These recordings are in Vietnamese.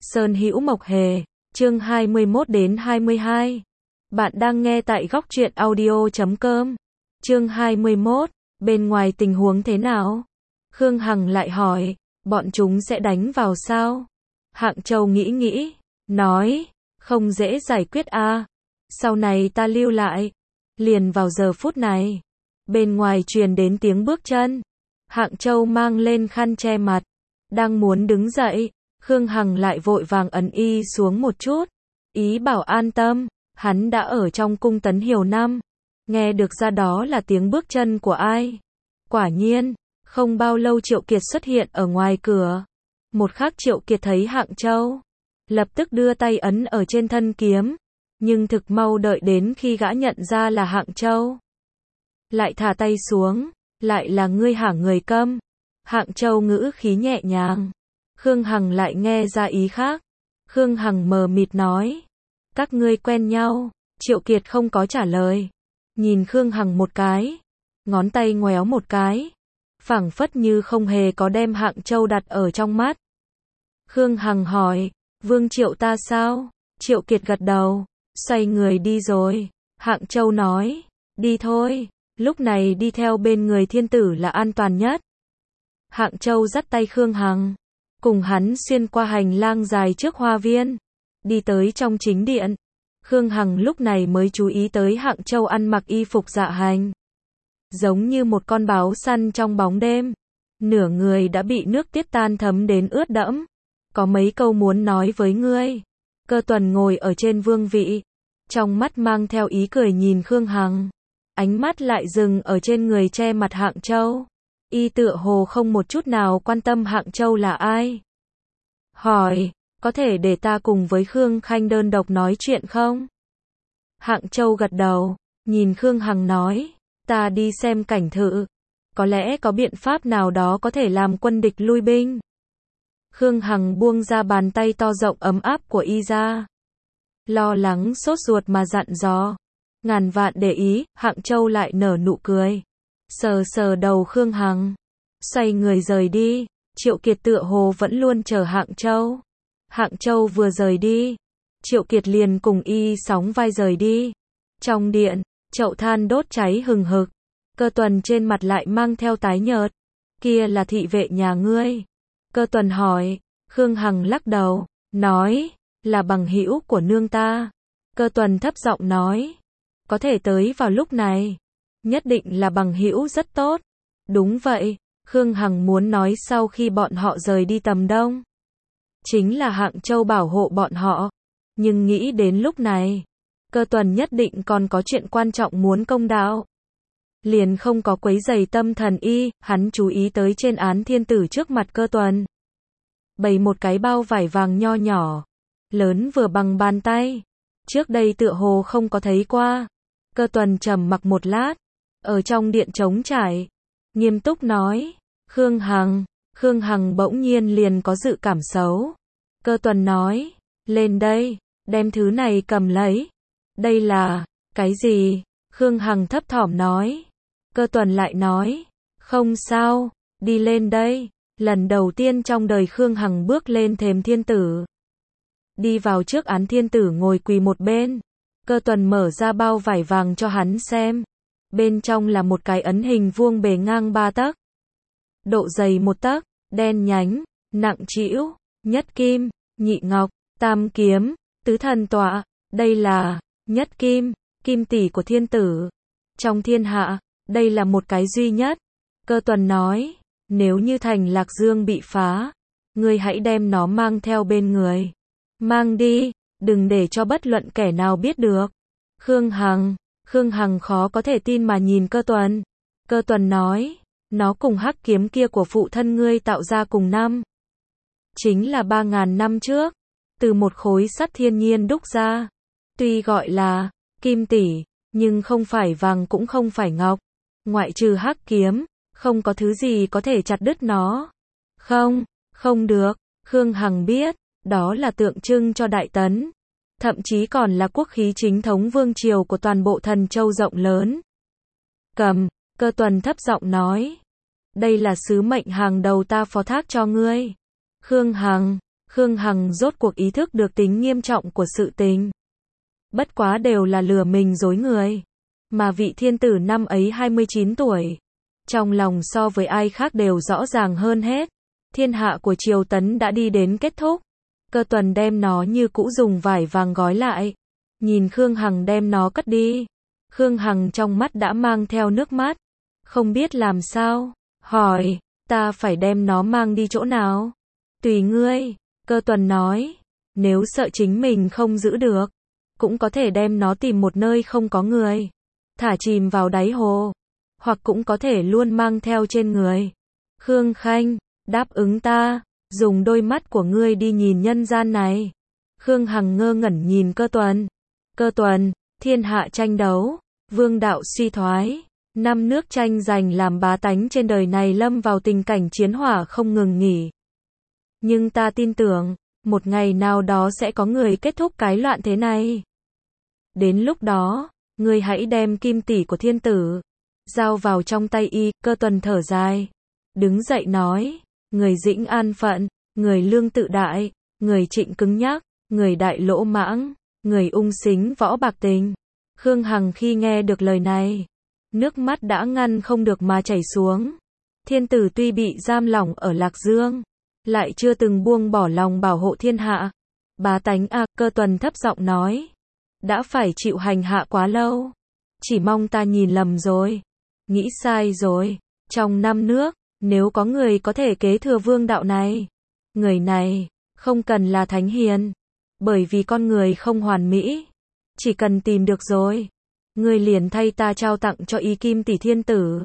Sơn Hữu Mộc Hề, chương 21 đến 22. Bạn đang nghe tại góc truyện audio.com. Chương 21, bên ngoài tình huống thế nào? Khương Hằng lại hỏi, bọn chúng sẽ đánh vào sao? Hạng Châu nghĩ, nói, không dễ giải quyết à. Sau này ta lưu lại. Liền vào giờ phút này, bên ngoài truyền đến tiếng bước chân. Hạng Châu mang lên khăn che mặt, đang muốn đứng dậy, Khương Hằng lại vội vàng ấn y xuống một chút, ý bảo an tâm, hắn đã ở trong cung Tấn Hiểu năm, nghe được ra đó là tiếng bước chân của ai. Quả nhiên, không bao lâu Triệu Kiệt xuất hiện ở ngoài cửa. Một khắc Triệu Kiệt thấy Hạng Châu, lập tức đưa tay ấn ở trên thân kiếm, nhưng thực mau đợi đến khi gã nhận ra là Hạng Châu, lại thả tay xuống, lại là ngươi hả người câm. Hạng Châu ngữ khí nhẹ nhàng. Khương Hằng lại nghe ra ý khác. Khương Hằng mờ mịt nói, các ngươi quen nhau. Triệu Kiệt không có trả lời, nhìn Khương Hằng một cái, ngón tay ngoéo một cái, phảng phất như không hề có đem Hạng Châu đặt ở trong mắt. Khương Hằng hỏi, Vương Triệu ta sao? Triệu Kiệt gật đầu, xoay người đi rồi. Hạng Châu nói, đi thôi, lúc này đi theo bên người thiên tử là an toàn nhất. Hạng Châu dắt tay Khương Hằng, cùng hắn xuyên qua hành lang dài trước hoa viên, đi tới trong chính điện. Khương Hằng lúc này mới chú ý tới Hạng Châu ăn mặc y phục dạ hành, giống như một con báo săn trong bóng đêm, nửa người đã bị nước tiết tan thấm đến ướt đẫm. Có mấy câu muốn nói với ngươi. Cơ Tuần ngồi ở trên vương vị, trong mắt mang theo ý cười nhìn Khương Hằng, ánh mắt lại dừng ở trên người che mặt Hạng Châu. Y tựa hồ không một chút nào quan tâm Hạng Châu là ai. Hỏi, có thể để ta cùng với Khương Khanh đơn độc nói chuyện không? Hạng Châu gật đầu, nhìn Khương Hằng nói, ta đi xem cảnh thự, có lẽ có biện pháp nào đó có thể làm quân địch lui binh. Khương Hằng buông ra bàn tay to rộng ấm áp của y ra, lo lắng sốt ruột mà dặn dò. Ngàn vạn để ý. Hạng Châu lại nở nụ cười, sờ sờ đầu Khương Hằng, xoay người rời đi. Triệu Kiệt tựa hồ vẫn luôn chờ Hạng Châu. Hạng Châu vừa rời đi, Triệu Kiệt liền cùng y sóng vai rời đi. Trong điện, chậu than đốt cháy hừng hực, Cơ Tuần trên mặt lại mang theo tái nhợt. Kia là thị vệ nhà ngươi? Cơ Tuần hỏi. Khương Hằng lắc đầu, nói, là bằng hữu của nương ta. Cơ Tuần thấp giọng nói, có thể tới vào lúc này, nhất định là bằng hữu rất tốt. Đúng vậy, Khương Hằng muốn nói sau khi bọn họ rời đi tầm đông, chính là Hạng Châu bảo hộ bọn họ. Nhưng nghĩ đến lúc này, Cơ Tuần nhất định còn có chuyện quan trọng muốn công đạo, liền không có quấy rầy tâm thần y. Hắn chú ý tới trên án thiên tử trước mặt Cơ Tuần, bày một cái bao vải vàng nho nhỏ, lớn vừa bằng bàn tay. Trước đây tựa hồ không có thấy qua. Cơ Tuần trầm mặc một lát, ở trong điện trống trải, nghiêm túc nói, Khương Hằng. Khương Hằng bỗng nhiên liền có dự cảm xấu. Cơ Tuần nói, lên đây, đem thứ này cầm lấy. Đây là, cái gì? Khương Hằng thấp thỏm nói. Cơ Tuần lại nói, không sao, đi lên đây. Lần đầu tiên trong đời Khương Hằng bước lên thềm thiên tử, đi vào trước án thiên tử ngồi quỳ một bên. Cơ Tuần mở ra bao vải vàng cho hắn xem. Bên trong là một cái ấn hình vuông bề ngang 3 tấc, độ dày 1 tấc, đen nhánh, nặng trĩu, nhất kim, nhị ngọc, tam kiếm, tứ thần tọa. Đây là nhất kim, kim tỷ của thiên tử. Trong thiên hạ, đây là một cái duy nhất. Cơ Tuần nói, nếu như thành Lạc Dương bị phá, ngươi hãy đem nó mang theo bên người. Mang đi, đừng để cho bất luận kẻ nào biết được. Khương Hằng khó có thể tin mà nhìn Cơ Tuần. Cơ Tuần nói, nó cùng hắc kiếm kia của phụ thân ngươi tạo ra cùng năm. Chính là 3.000 năm trước, từ một khối sắt thiên nhiên đúc ra. Tuy gọi là kim tỷ, nhưng không phải vàng cũng không phải ngọc. Ngoại trừ hắc kiếm, không có thứ gì có thể chặt đứt nó. Không được. Khương Hằng biết, đó là tượng trưng cho Đại Tấn, thậm chí còn là quốc khí chính thống vương triều của toàn bộ Thần Châu rộng lớn. Cầm. Cơ Tuần thấp giọng nói, đây là sứ mệnh hàng đầu ta phó thác cho ngươi. Khương Hằng, Khương Hằng rốt cuộc ý thức được tính nghiêm trọng của sự tình. Bất quá đều là lừa mình dối người. Mà vị thiên tử năm ấy 29 tuổi. Trong lòng so với ai khác đều rõ ràng hơn hết. Thiên hạ của Triều Tấn đã đi đến kết thúc. Cơ Tuần đem nó như cũ dùng vải vàng gói lại. Nhìn Khương Hằng đem nó cất đi. Khương Hằng trong mắt đã mang theo nước mắt. Không biết làm sao. Hỏi, ta phải đem nó mang đi chỗ nào? Tùy ngươi. Cơ Tuần nói. Nếu sợ chính mình không giữ được, cũng có thể đem nó tìm một nơi không có người. Thả chìm vào đáy hồ. Hoặc cũng có thể luôn mang theo trên người. Khương Khanh, đáp ứng ta. Dùng đôi mắt của ngươi đi nhìn nhân gian này. Khương Hằng ngơ ngẩn nhìn Cơ Tuần. Cơ Tuần, thiên hạ tranh đấu, vương đạo suy thoái, năm nước tranh giành làm bá tánh trên đời này lâm vào tình cảnh chiến hỏa không ngừng nghỉ. Nhưng ta tin tưởng, một ngày nào đó sẽ có người kết thúc cái loạn thế này. Đến lúc đó, ngươi hãy đem kim tỷ của thiên tử giao vào trong tay y. Cơ Tuần thở dài, đứng dậy nói, người dĩnh an phận, người lương tự đại, người trịnh cứng nhắc, người đại lỗ mãng, người ung xính võ bạc tình. Khương Hằng khi nghe được lời này, nước mắt đã ngăn không được mà chảy xuống. Thiên tử tuy bị giam lỏng ở Lạc Dương, lại chưa từng buông bỏ lòng bảo hộ thiên hạ. Bá tánh à, Cơ Tuần thấp giọng nói, đã phải chịu hành hạ quá lâu. Chỉ mong ta nhìn lầm rồi, nghĩ sai rồi. Trong năm nước, nếu có người có thể kế thừa vương đạo này, người này không cần là thánh hiền, bởi vì con người không hoàn mỹ. Chỉ cần tìm được rồi, ngươi liền thay ta trao tặng cho y kim tỷ thiên tử,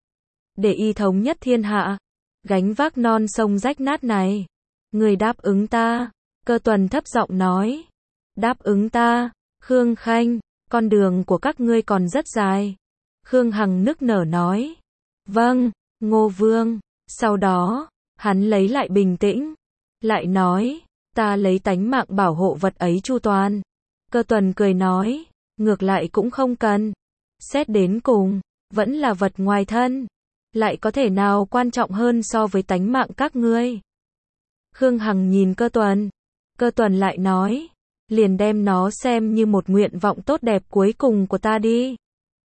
để y thống nhất thiên hạ, gánh vác non sông rách nát này. Ngươi đáp ứng ta? Cơ Tuần thấp giọng nói. Đáp ứng ta, Khương Khanh, con đường của các ngươi còn rất dài. Khương Hằng nức nở nói. Vâng, Ngô Vương. Sau đó, hắn lấy lại bình tĩnh, lại nói, ta lấy tánh mạng bảo hộ vật ấy chu toàn. Cơ Tuần cười nói, ngược lại cũng không cần. Xét đến cùng, vẫn là vật ngoài thân, lại có thể nào quan trọng hơn so với tánh mạng các ngươi. Khương Hằng nhìn Cơ Tuần. Cơ Tuần lại nói, liền đem nó xem như một nguyện vọng tốt đẹp cuối cùng của ta đi.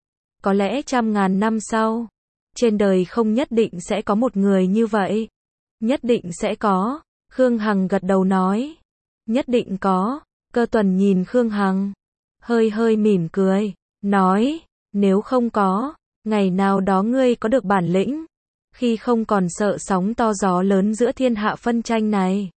Có lẽ 100.000 năm sau, trên đời không nhất định sẽ có một người như vậy. Nhất định sẽ có. Khương Hằng gật đầu nói. Nhất định có. Cơ Tuần nhìn Khương Hằng, hơi hơi mỉm cười, nói, nếu không có, ngày nào đó ngươi có được bản lĩnh, khi không còn sợ sóng to gió lớn giữa thiên hạ phân tranh này,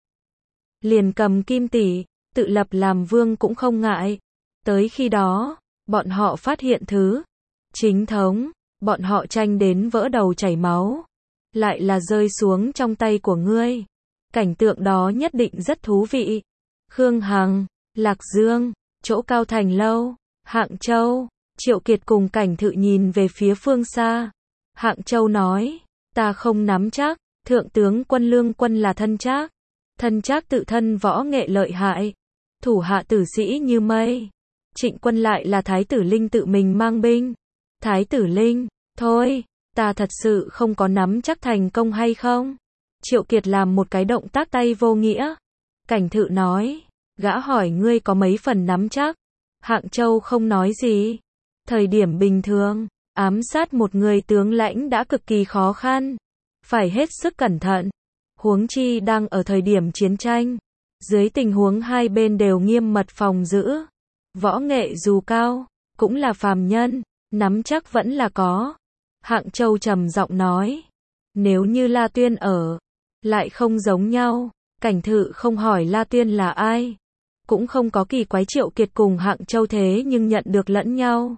liền cầm kim tỷ, tự lập làm vương cũng không ngại. Tới khi đó, bọn họ phát hiện thứ chính thống, bọn họ tranh đến vỡ đầu chảy máu, lại là rơi xuống trong tay của ngươi. Cảnh tượng đó nhất định rất thú vị. Khương Hằng, Lạc Dương, chỗ Cao Thành Lâu, Hạng Châu. Triệu Kiệt cùng Cảnh Thự nhìn về phía phương xa. Hạng Châu nói, ta không nắm chắc, thượng tướng quân Lương Quân là thân trác. Thân trác tự thân võ nghệ lợi hại, thủ hạ tử sĩ như mây. Trịnh Quân lại là Thái tử Linh tự mình mang binh. Thái tử Linh, thôi, ta thật sự không có nắm chắc thành công hay không. Triệu Kiệt làm một cái động tác tay vô nghĩa. Cảnh Thự nói, gã hỏi ngươi có mấy phần nắm chắc. Hạng Châu không nói gì. Thời điểm bình thường, ám sát một người tướng lãnh đã cực kỳ khó khăn, phải hết sức cẩn thận. Huống chi đang ở thời điểm chiến tranh, dưới tình huống hai bên đều nghiêm mật phòng giữ. Võ nghệ dù cao, cũng là phàm nhân, nắm chắc vẫn là có. Hạng Châu trầm giọng nói, nếu như La Tuyên ở, lại không giống nhau. Cảnh Thự không hỏi La Tuyên là ai, cũng không có kỳ quái Triệu Kiệt cùng Hạng Châu thế nhưng nhận được lẫn nhau.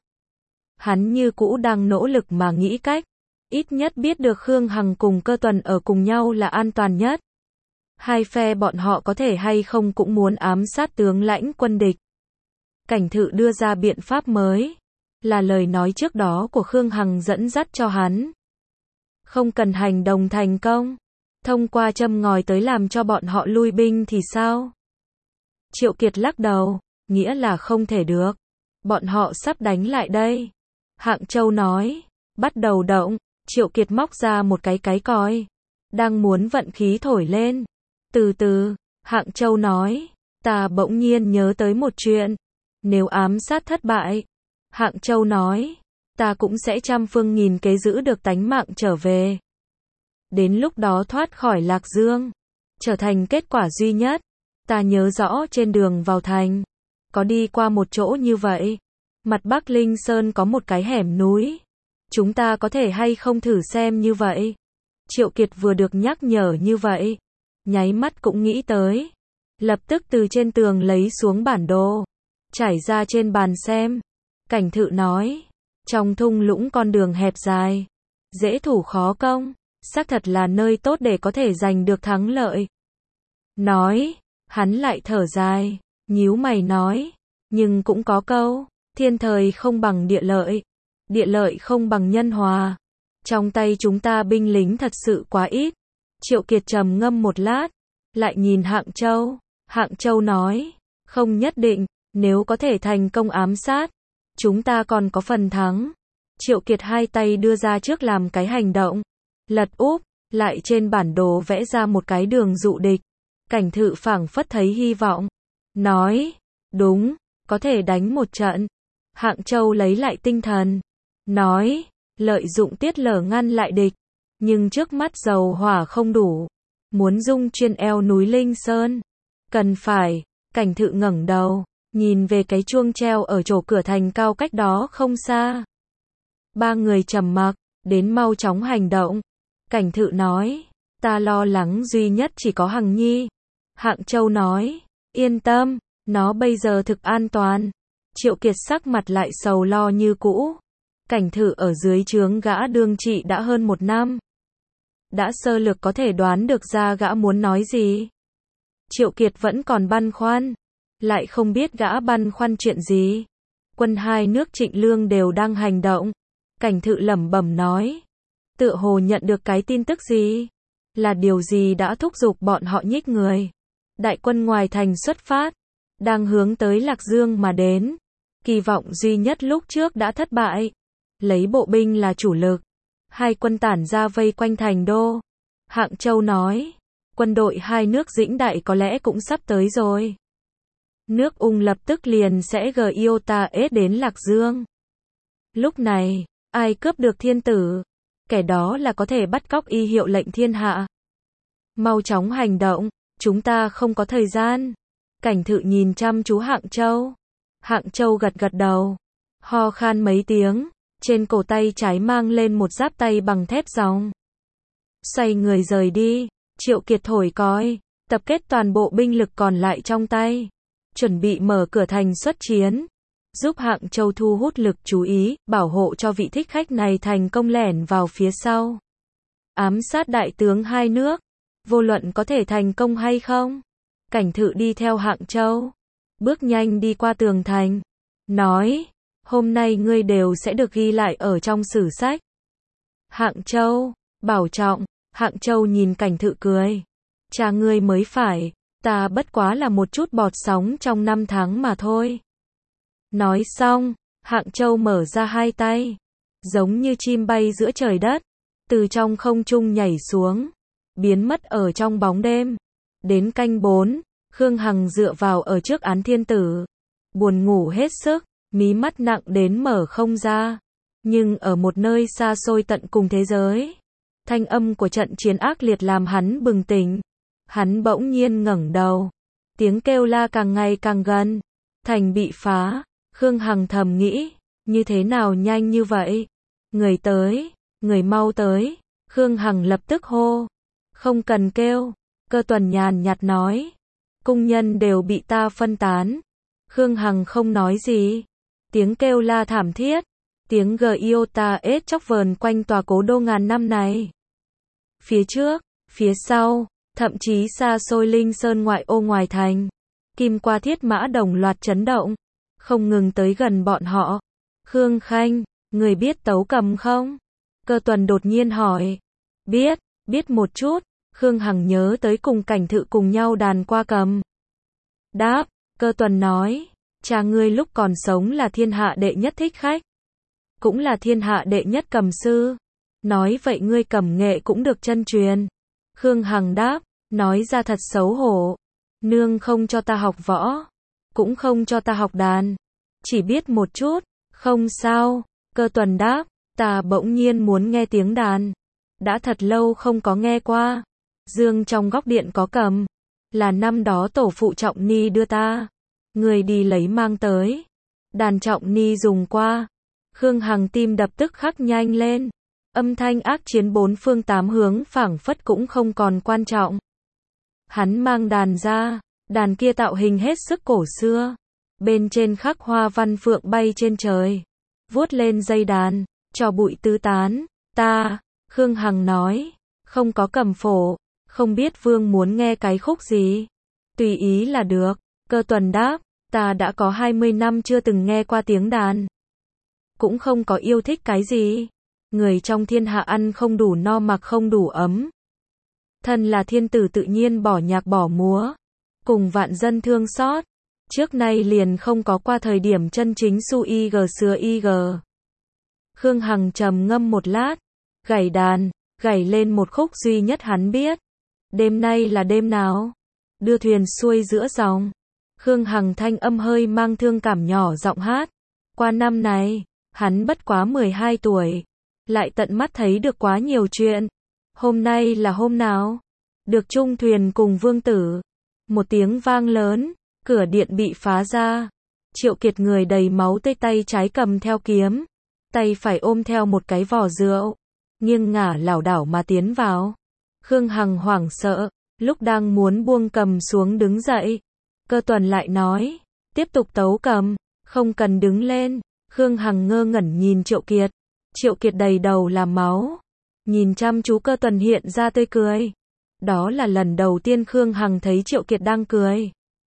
Hắn như cũ đang nỗ lực mà nghĩ cách, ít nhất biết được Khương Hằng cùng Cơ Tuần ở cùng nhau là an toàn nhất. Hai phe bọn họ có thể hay không cũng muốn ám sát tướng lãnh quân địch. Cảnh Thự đưa ra biện pháp mới, là lời nói trước đó của Khương Hằng dẫn dắt cho hắn. Không cần hành động thành công, thông qua châm ngòi tới làm cho bọn họ lui binh thì sao? Triệu Kiệt lắc đầu, nghĩa là không thể được. Bọn họ sắp đánh lại đây. Hạng Châu nói, bắt đầu động. Triệu Kiệt móc ra một cái còi, đang muốn vận khí thổi lên. Từ từ, Hạng Châu nói, ta bỗng nhiên nhớ tới một chuyện. Nếu ám sát thất bại, Hạng Châu nói, ta cũng sẽ trăm phương nghìn kế giữ được tánh mạng trở về. Đến lúc đó thoát khỏi Lạc Dương, trở thành kết quả duy nhất. Ta nhớ rõ trên đường vào thành, có đi qua một chỗ như vậy. Mặt Bắc Linh Sơn có một cái hẻm núi. Chúng ta có thể hay không thử xem như vậy? Triệu Kiệt vừa được nhắc nhở như vậy, nháy mắt cũng nghĩ tới. Lập tức từ trên tường lấy xuống bản đồ, trải ra trên bàn xem. Cảnh Thự nói, trong thung lũng con đường hẹp dài, dễ thủ khó công, xác thật là nơi tốt để có thể giành được thắng lợi. Nói, hắn lại thở dài, nhíu mày nói, nhưng cũng có câu, thiên thời không bằng địa lợi không bằng nhân hòa. Trong tay chúng ta binh lính thật sự quá ít. Triệu Kiệt trầm ngâm một lát, lại nhìn Hạng Châu. Hạng Châu nói, không nhất định, nếu có thể thành công ám sát, chúng ta còn có phần thắng. Triệu Kiệt hai tay đưa ra trước làm cái hành động, lật úp, lại trên bản đồ vẽ ra một cái đường dụ địch. Cảnh Thự phảng phất thấy hy vọng, nói, đúng, có thể đánh một trận. Hạng Châu lấy lại tinh thần, nói, lợi dụng tiết lở ngăn lại địch, nhưng trước mắt dầu hỏa không đủ, muốn dung chuyên eo núi Linh Sơn, cần phải. Cảnh Thự ngẩng đầu, nhìn về cái chuông treo ở chỗ cửa thành cao cách đó không xa. Ba người trầm mặc, đến mau chóng hành động. Cảnh Thự nói, ta lo lắng duy nhất chỉ có Hằng Nhi. Hạng Châu nói, yên tâm, nó bây giờ thực an toàn. Triệu Kiệt sắc mặt lại sầu lo như cũ. Cảnh Thự ở dưới trướng gã đương trị đã hơn 1 năm. Đã sơ lược có thể đoán được ra gã muốn nói gì. Triệu Kiệt vẫn còn băn khoăn, lại không biết gã băn khoăn chuyện gì. Quân hai nước Trịnh Lương đều đang hành động. Cảnh Thự lẩm bẩm nói, tựa hồ nhận được cái tin tức gì, là điều gì đã thúc giục bọn họ nhích người. Đại quân ngoài thành xuất phát, đang hướng tới Lạc Dương mà đến. Kỳ vọng duy nhất lúc trước đã thất bại, lấy bộ binh là chủ lực. Hai quân tản ra vây quanh thành đô. Hạng Châu nói, quân đội hai nước Dĩnh Đại có lẽ cũng sắp tới rồi. Nước Ung lập tức liền sẽ GIOTAS đến Lạc Dương. Lúc này, ai cướp được thiên tử, kẻ đó là có thể bắt cóc y hiệu lệnh thiên hạ. Mau chóng hành động, chúng ta không có thời gian. Cảnh Thự nhìn chăm chú Hạng Châu. Hạng Châu gật gật đầu, ho khan mấy tiếng, trên cổ tay trái mang lên một giáp tay bằng thép ròng. Xoay người rời đi. Triệu Kiệt thổi còi, tập kết toàn bộ binh lực còn lại trong tay, chuẩn bị mở cửa thành xuất chiến, giúp Hạng Châu thu hút lực chú ý, bảo hộ cho vị thích khách này thành công lẻn vào phía sau. Ám sát đại tướng hai nước, vô luận có thể thành công hay không. Cảnh Thự đi theo Hạng Châu, bước nhanh đi qua tường thành, nói, hôm nay ngươi đều sẽ được ghi lại ở trong sử sách. Hạng Châu, bảo trọng. Hạng Châu nhìn Cảnh Thự cười, cha ngươi mới phải, ta bất quá là một chút bọt sóng trong 5 tháng mà thôi. Nói xong, Hạng Châu mở ra hai tay, giống như chim bay giữa trời đất, từ trong không trung nhảy xuống, biến mất ở trong bóng đêm. Đến canh 4, Khương Hằng dựa vào ở trước án thiên tử, buồn ngủ hết sức, mí mắt nặng đến mở không ra. Nhưng ở một nơi xa xôi tận cùng thế giới, thanh âm của trận chiến ác liệt làm hắn bừng tỉnh. Hắn bỗng nhiên ngẩng đầu, tiếng kêu la càng ngày càng gần. Thành bị phá. Khương Hằng thầm nghĩ, như thế nào nhanh như vậy? Người tới, người mau tới. Khương Hằng lập tức hô. Không cần kêu. Cơ Tuần nhàn nhạt nói, cung nhân đều bị ta phân tán. Khương Hằng không nói gì. Tiếng kêu la thảm thiết, tiếng GIOTAS chóc vờn quanh tòa cố đô ngàn năm này. Phía trước, phía sau, thậm chí xa xôi Linh Sơn ngoại ô ngoài thành, kim qua thiết mã đồng loạt chấn động, không ngừng tới gần bọn họ. Khương Khanh, người biết tấu cầm không? Cơ Tuần đột nhiên hỏi. Biết một chút. Khương Hằng nhớ tới cùng Cảnh Thự cùng nhau đàn qua cầm. Đáp, Cơ Tuần nói, cha ngươi lúc còn sống là thiên hạ đệ nhất thích khách, cũng là thiên hạ đệ nhất cầm sư. Nói vậy ngươi cầm nghệ cũng được chân truyền. Khương Hằng đáp, nói ra thật xấu hổ. Nương không cho ta học võ, cũng không cho ta học đàn, chỉ biết một chút. Không sao, Cơ Tuần đáp, ta bỗng nhiên muốn nghe tiếng đàn, đã thật lâu không có nghe qua. Dương trong góc điện có cầm, là năm đó tổ phụ Trọng Ni đưa ta, người đi lấy mang tới. Đàn Trọng Ni dùng qua. Khương Hằng tim đập tức khắc nhanh lên, âm thanh ác chiến bốn phương tám hướng phảng phất cũng không còn quan trọng. Hắn mang đàn ra, đàn kia tạo hình hết sức cổ xưa, bên trên khắc hoa văn phượng bay trên trời, vuốt lên dây đàn, cho bụi tứ tán. Khương Hằng nói, không có cầm phổ, không biết Vương muốn nghe cái khúc gì. Tùy ý là được. Cơ Tuần đáp, ta đã có 20 năm chưa từng nghe qua tiếng đàn, cũng không có yêu thích cái gì. Người trong thiên hạ ăn không đủ no mặc không đủ ấm. Thân là thiên tử tự nhiên bỏ nhạc bỏ múa, cùng vạn dân thương xót. Trước nay liền không có qua thời điểm chân chính su ig sứa ig. Khương Hằng trầm ngâm một lát, gảy đàn, gảy lên một khúc duy nhất hắn biết. Đêm nay là đêm nào? Đưa thuyền xuôi giữa dòng. Khương Hằng thanh âm hơi mang thương cảm nhỏ giọng hát. Qua năm này, hắn bất quá 12 tuổi, lại tận mắt thấy được quá nhiều chuyện. Hôm nay là hôm nào? Được chung thuyền cùng vương tử. Một tiếng vang lớn, cửa điện bị phá ra. Triệu Kiệt người đầy máu tươi, tay trái cầm theo kiếm, tay phải ôm theo một cái vò rượu, nghiêng ngả lảo đảo mà tiến vào. Khương Hằng hoảng sợ, lúc đang muốn buông cầm xuống đứng dậy, Cơ Tuần lại nói, tiếp tục tấu cầm, không cần đứng lên. Khương Hằng ngơ ngẩn nhìn Triệu Kiệt. Triệu Kiệt đầy đầu là máu, nhìn chăm chú Cơ Tuần hiện ra tươi cười. Đó là lần đầu tiên Khương Hằng thấy Triệu Kiệt đang cười.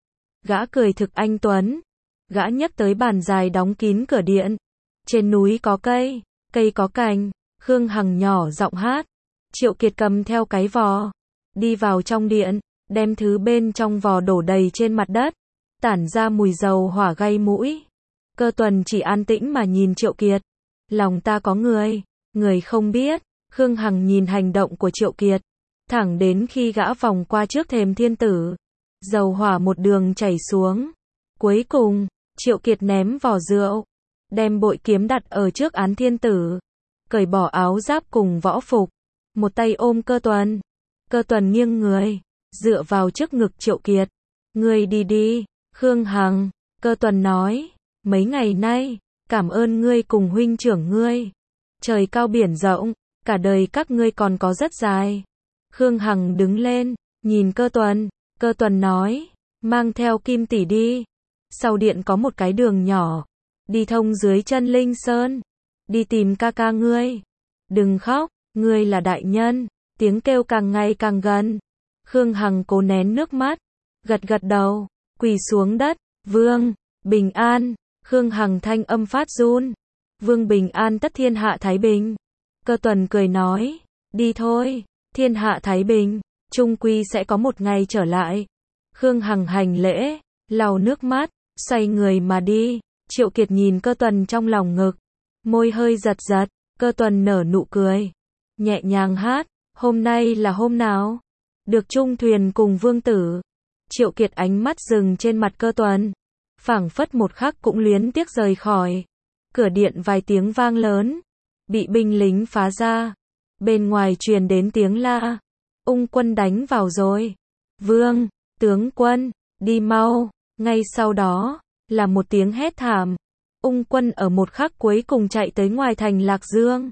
Gã cười thực anh tuấn. Gã nhấc tới bàn dài đóng kín cửa điện. Trên núi có cây, cây có cành. Khương Hằng nhỏ giọng hát. Triệu Kiệt cầm theo cái vò, đi vào trong điện, đem thứ bên trong vò đổ đầy trên mặt đất, tản ra mùi dầu hỏa gây mũi. Cơ Tuần chỉ an tĩnh mà nhìn Triệu Kiệt. Lòng ta có người, người không biết. Khương Hằng nhìn hành động của Triệu Kiệt, thẳng đến khi gã vòng qua trước thềm thiên tử, dầu hỏa một đường chảy xuống. Cuối cùng, Triệu Kiệt ném vò rượu, đem bội kiếm đặt ở trước án thiên tử, cởi bỏ áo giáp cùng võ phục, một tay ôm Cơ Tuần. Cơ Tuần nghiêng người, dựa vào trước ngực Triệu Kiệt. Ngươi đi đi, Khương Hằng. Cơ Tuần nói, mấy ngày nay, cảm ơn ngươi cùng huynh trưởng ngươi. Trời cao biển rộng, cả đời các ngươi còn có rất dài. Khương Hằng đứng lên, nhìn Cơ Tuần. Cơ Tuần nói, mang theo Kim tỷ đi. Sau điện có một cái đường nhỏ, đi thông dưới chân Linh Sơn. Đi tìm ca ca ngươi. Đừng khóc, ngươi là đại nhân. Tiếng kêu càng ngày càng gần. Khương Hằng cố nén nước mắt, gật gật đầu, quỳ xuống đất. Vương, bình an. Khương Hằng thanh âm phát run. Vương bình an, tất thiên hạ thái bình. Cơ Tuần cười nói, đi thôi, thiên hạ thái bình, chung quy sẽ có một ngày trở lại. Khương Hằng hành lễ, lau nước mắt, xoay người mà đi. Triệu Kiệt nhìn Cơ Tuần trong lòng ngực, môi hơi giật giật. Cơ Tuần nở nụ cười, nhẹ nhàng hát, hôm nay là hôm nào? Được chung thuyền cùng vương tử. Triệu Kiệt ánh mắt dừng trên mặt Cơ Tuần, phảng phất một khắc cũng luyến tiếc rời khỏi. Cửa điện vài tiếng vang lớn, bị binh lính phá ra. Bên ngoài truyền đến tiếng la, Ung quân đánh vào rồi. Vương, tướng quân, đi mau. Ngay sau đó, là một tiếng hét thảm. Ung quân ở một khắc cuối cùng chạy tới ngoài thành Lạc Dương.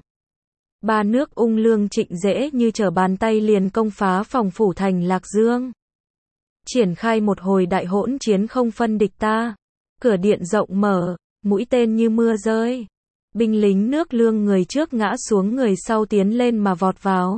Ba nước Ung Lương Trịnh dễ như trở bàn tay liền công phá phòng phủ thành Lạc Dương. Triển khai một hồi đại hỗn chiến không phân địch ta. Cửa điện rộng mở, mũi tên như mưa rơi. Binh lính nước Lương người trước ngã xuống, người sau tiến lên mà vọt vào.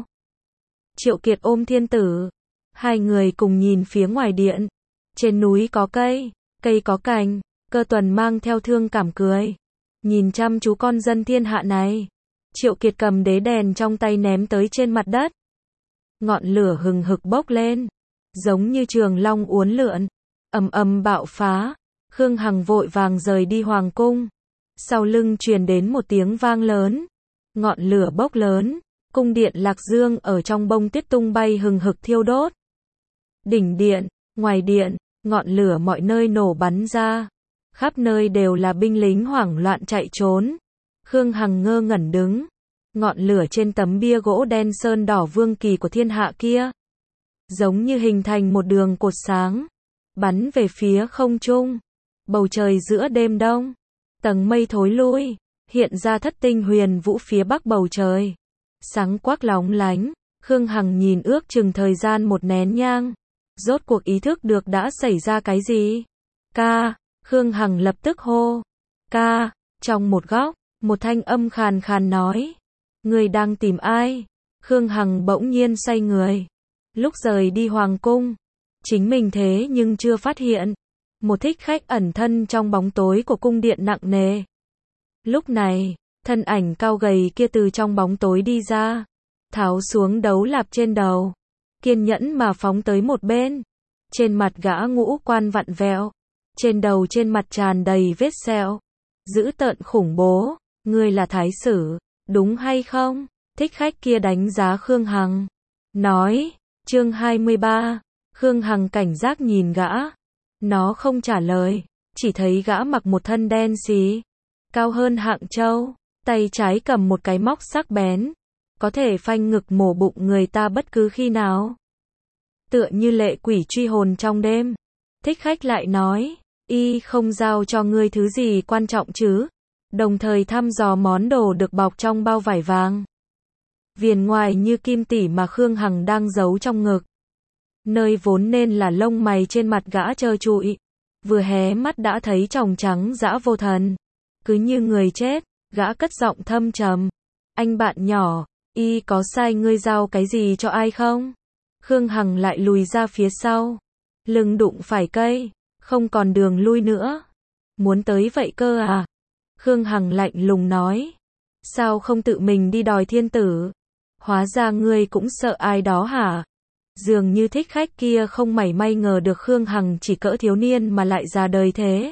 Triệu Kiệt ôm thiên tử. Hai người cùng nhìn phía ngoài điện. Trên núi có cây, cây có cành. Cơ Tuần mang theo thương cảm cười, nhìn chăm chú con dân thiên hạ này. Triệu Kiệt cầm đế đèn trong tay ném tới trên mặt đất. Ngọn lửa hừng hực bốc lên, giống như trường long uốn lượn, ầm ầm bạo phá. Khương Hằng vội vàng rời đi hoàng cung. Sau lưng truyền đến một tiếng vang lớn, ngọn lửa bốc lớn, cung điện Lạc Dương ở trong bông tuyết tung bay hừng hực thiêu đốt. Đỉnh điện, Ngoài điện, ngọn lửa mọi nơi nổ bắn ra. Khắp nơi đều là binh lính hoảng loạn chạy trốn. Khương Hằng ngơ ngẩn đứng. Ngọn lửa trên tấm bia gỗ đen sơn đỏ vương kỳ của thiên hạ kia, giống như hình thành một đường cột sáng, bắn về phía không trung. Bầu trời giữa đêm đông, tầng mây thối lui, hiện ra thất tinh huyền vũ phía bắc bầu trời. Sáng quắc lóng lánh, Khương Hằng nhìn ước chừng thời gian một nén nhang. Rốt cuộc ý thức được đã xảy ra cái gì. Ca, Khương Hằng lập tức hô. Ca, trong một góc, một thanh âm khàn khàn nói. Người đang tìm ai? Khương Hằng bỗng nhiên xoay người. Lúc rời đi hoàng cung, chính mình thế nhưng chưa phát hiện. Một thích khách ẩn thân trong bóng tối của cung điện nặng nề. Lúc này, thân ảnh cao gầy kia từ trong bóng tối đi ra, tháo xuống đấu lạp trên đầu, kiên nhẫn mà phóng tới một bên. Trên mặt gã ngũ quan vặn vẹo, trên đầu trên mặt tràn đầy vết sẹo, dữ tợn khủng bố. Ngươi là thái sử, đúng hay không? Thích khách kia đánh giá Khương Hằng, nói. Chương 23. Khương Hằng cảnh giác nhìn gã. Nó không trả lời, chỉ thấy gã mặc một thân đen xì, cao hơn Hạng Châu, tay trái cầm một cái móc sắc bén, có thể phanh ngực mổ bụng người ta bất cứ khi nào. Tựa như lệ quỷ truy hồn trong đêm. Thích khách lại nói, y không giao cho ngươi thứ gì quan trọng chứ? Đồng thời thăm dò món đồ được bọc trong bao vải vàng. Viền ngoài như kim tỉ mà Khương Hằng đang giấu trong ngực. Nơi vốn nên là lông mày trên mặt gã trơ trụi. Vừa hé mắt đã thấy tròng trắng dã vô thần. Cứ như người chết, gã cất giọng thâm trầm. Anh bạn nhỏ, y có sai ngươi giao cái gì cho ai không? Khương Hằng lại lùi ra phía sau. Lưng đụng phải cây, không còn đường lui nữa. Muốn tới vậy cơ à? Khương Hằng lạnh lùng nói. Sao không tự mình đi đòi thiên tử? Hóa ra ngươi cũng sợ ai đó hả? Dường như thích khách kia không mảy may ngờ được Khương Hằng chỉ cỡ thiếu niên mà lại già đời thế.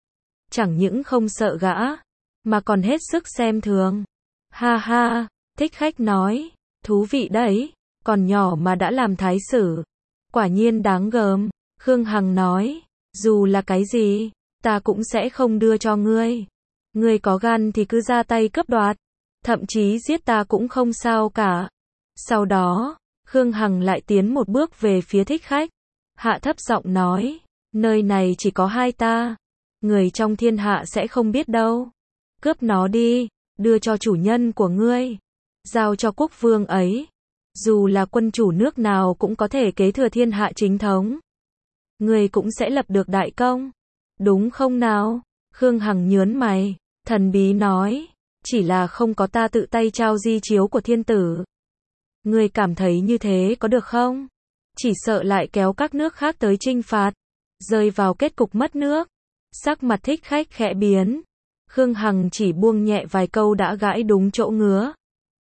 Chẳng những không sợ gã, mà còn hết sức xem thường. Ha ha, thích khách nói, thú vị đấy, còn nhỏ mà đã làm thái sử. Quả nhiên đáng gờm. Khương Hằng nói, dù là cái gì, ta cũng sẽ không đưa cho ngươi. Ngươi có gan thì cứ ra tay cướp đoạt, thậm chí giết ta cũng không sao cả. Sau đó, Khương Hằng lại tiến một bước về phía thích khách, hạ thấp giọng nói, nơi này chỉ có hai ta, người trong thiên hạ sẽ không biết đâu. Cướp nó đi, đưa cho chủ nhân của ngươi, giao cho quốc vương ấy. Dù là quân chủ nước nào cũng có thể kế thừa thiên hạ chính thống. Ngươi cũng sẽ lập được đại công, đúng không nào? Khương Hằng nhớn mày, thần bí nói, chỉ là không có ta tự tay trao di chiếu của thiên tử. Ngươi cảm thấy như thế có được không? Chỉ sợ lại kéo các nước khác tới chinh phạt, rơi vào kết cục mất nước. Sắc mặt thích khách khẽ biến. Khương Hằng chỉ buông nhẹ vài câu đã gãi đúng chỗ ngứa.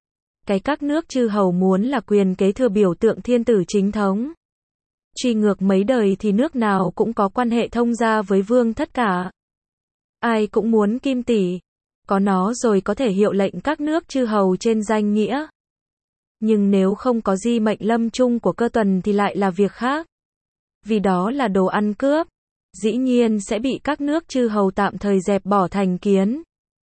Cái các nước chư hầu muốn là quyền kế thừa biểu tượng thiên tử chính thống. Truy ngược mấy đời thì nước nào cũng có quan hệ thông gia với vương thất cả. Ai cũng muốn kim tỷ, có nó rồi có thể hiệu lệnh các nước chư hầu trên danh nghĩa. Nhưng nếu không có di mệnh lâm chung của cơ tuần thì lại là việc khác. Vì đó là đồ ăn cướp, dĩ nhiên sẽ bị các nước chư hầu tạm thời dẹp bỏ thành kiến.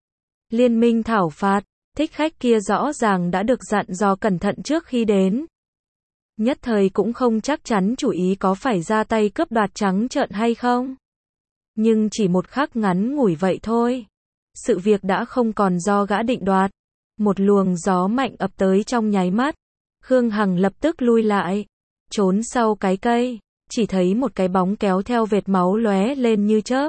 Liên minh thảo phạt, thích khách kia rõ ràng đã được dặn dò cẩn thận trước khi đến. Nhất thời cũng không chắc chắn chủ ý có phải ra tay cướp đoạt trắng trợn hay không. Nhưng chỉ một khắc ngắn ngủi vậy thôi, sự việc đã không còn do gã định đoạt. Một luồng gió mạnh ập tới trong nháy mắt. Khương Hằng lập tức lui lại, trốn sau cái cây, chỉ thấy một cái bóng kéo theo vệt máu lóe lên như chớp,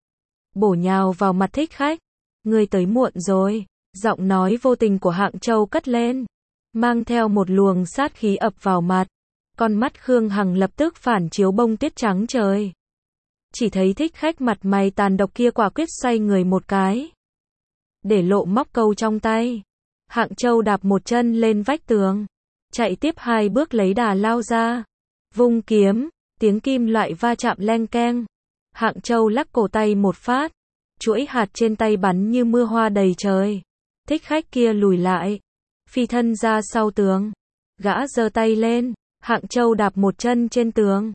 bổ nhào vào mặt thích khách. Ngươi tới muộn rồi, giọng nói vô tình của Hạng Châu cất lên, mang theo một luồng sát khí ập vào mặt. Con mắt Khương Hằng lập tức phản chiếu bông tuyết trắng trời. Chỉ thấy thích khách mặt mày tàn độc kia quả quyết xoay người một cái, để lộ móc câu trong tay. Hạng Châu đạp một chân lên vách tường, chạy tiếp hai bước lấy đà lao ra, vung kiếm, tiếng kim loại va chạm leng keng. Hạng Châu lắc cổ tay một phát, chuỗi hạt trên tay bắn như mưa hoa đầy trời. Thích khách kia lùi lại, phi thân ra sau tường. Gã giơ tay lên, Hạng Châu đạp một chân trên tường,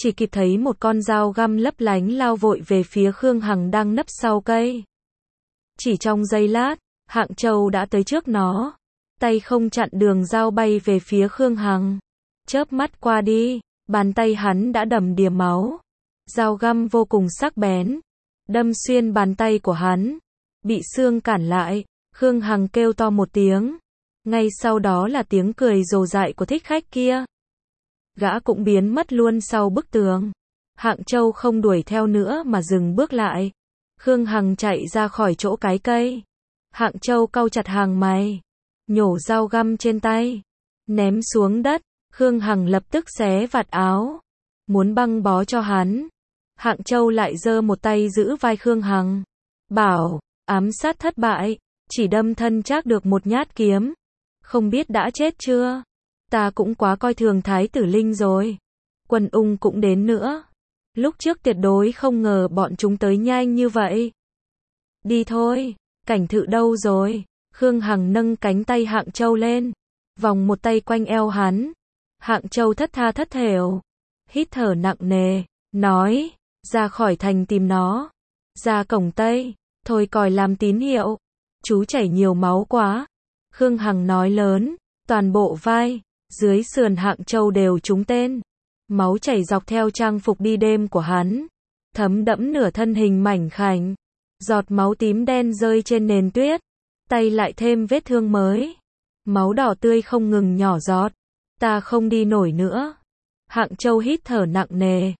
chỉ kịp thấy một con dao găm lấp lánh lao vội về phía Khương Hằng đang nấp sau cây. Chỉ trong giây lát, Hạng Châu đã tới trước nó, tay không chặn đường dao bay về phía Khương Hằng. Chớp mắt qua đi, bàn tay hắn đã đầm đìa máu. Dao găm vô cùng sắc bén, đâm xuyên bàn tay của hắn, bị xương cản lại. Khương Hằng kêu to một tiếng, ngay sau đó là tiếng cười rồ dại của thích khách kia. Gã cũng biến mất luôn sau bức tường. Hạng Châu không đuổi theo nữa mà dừng bước lại. Khương Hằng chạy ra khỏi chỗ cái cây. Hạng Châu cau chặt hàng mày, nhổ dao găm trên tay, ném xuống đất. Khương Hằng lập tức xé vạt áo, muốn băng bó cho hắn. Hạng Châu lại giơ một tay giữ vai Khương Hằng, bảo, ám sát thất bại, chỉ đâm thân Trác được một nhát kiếm. Không biết đã chết chưa? Ta cũng quá coi thường Thái tử Linh rồi. Quân Ung cũng đến nữa. Lúc trước tuyệt đối không ngờ bọn chúng tới nhanh như vậy. Đi thôi, Cảnh Thự đâu rồi? Khương Hằng nâng cánh tay Hạng Châu lên, vòng một tay quanh eo hắn. Hạng Châu thất tha thất thểu, hít thở nặng nề, nói, ra khỏi thành tìm nó. Ra cổng Tây, thôi còi làm tín hiệu. Chú chảy nhiều máu quá. Khương Hằng nói lớn, toàn bộ vai, dưới sườn Hạng Châu đều trúng tên. Máu chảy dọc theo trang phục đi đêm của hắn, thấm đẫm nửa thân hình mảnh khảnh. Giọt máu tím đen rơi trên nền tuyết, tay lại thêm vết thương mới. Máu đỏ tươi không ngừng nhỏ giọt. Ta không đi nổi nữa. Hạng Châu hít thở nặng nề.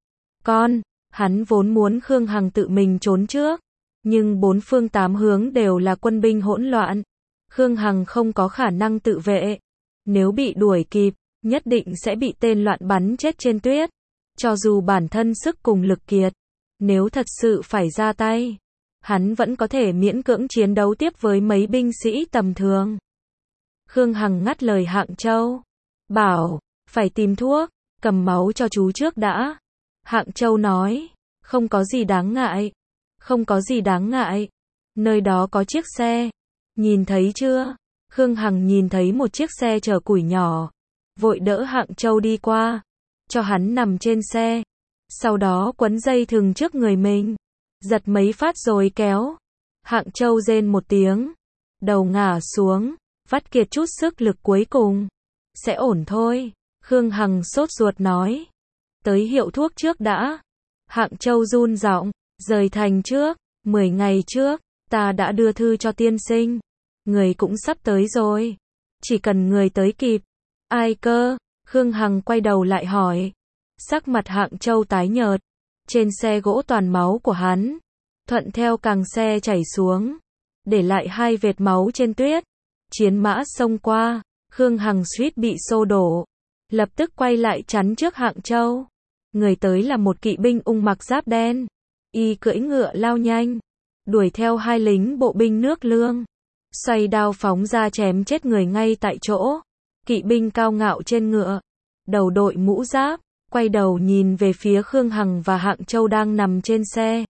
Hắn vốn muốn Khương Hằng tự mình trốn trước, nhưng bốn phương tám hướng đều là quân binh hỗn loạn. Khương Hằng không có khả năng tự vệ. Nếu bị đuổi kịp, nhất định sẽ bị tên loạn bắn chết trên tuyết. Cho dù bản thân sức cùng lực kiệt, nếu thật sự phải ra tay, hắn vẫn có thể miễn cưỡng chiến đấu tiếp với mấy binh sĩ tầm thường. Khương Hằng ngắt lời Hạng Châu, bảo, phải tìm thuốc, cầm máu cho chú trước đã. Hạng Châu nói, không có gì đáng ngại. Không có gì đáng ngại. Nơi đó có chiếc xe. Nhìn thấy chưa? Khương Hằng nhìn thấy một chiếc xe chở củi nhỏ, vội đỡ Hạng Châu đi qua, cho hắn nằm trên xe. Sau đó quấn dây thừng trước người mình, giật mấy phát rồi kéo. Hạng Châu rên một tiếng, đầu ngả xuống, vắt kiệt chút sức lực cuối cùng. Sẽ ổn thôi. Khương Hằng sốt ruột nói, tới hiệu thuốc trước đã. Hạng Châu run giọng, rời thành trước, 10 ngày trước, ta đã đưa thư cho tiên sinh. Người cũng sắp tới rồi. Chỉ cần người tới kịp. Ai cơ? Khương Hằng quay đầu lại hỏi. Sắc mặt Hạng Châu tái nhợt. Trên xe gỗ toàn máu của hắn. Thuận theo càng xe chảy xuống, để lại 2 vệt máu trên tuyết. Chiến mã xông qua. Khương Hằng suýt bị xô đổ, lập tức quay lại chắn trước Hạng Châu. Người tới là một kỵ binh Ung mặc giáp đen. Y cưỡi ngựa lao nhanh, đuổi theo 2 lính bộ binh nước Lương, xoay đao phóng ra chém chết người ngay tại chỗ. Kỵ binh cao ngạo trên ngựa, đầu đội mũ giáp, quay đầu nhìn về phía Khương Hằng và Hạng Châu đang nằm trên xe.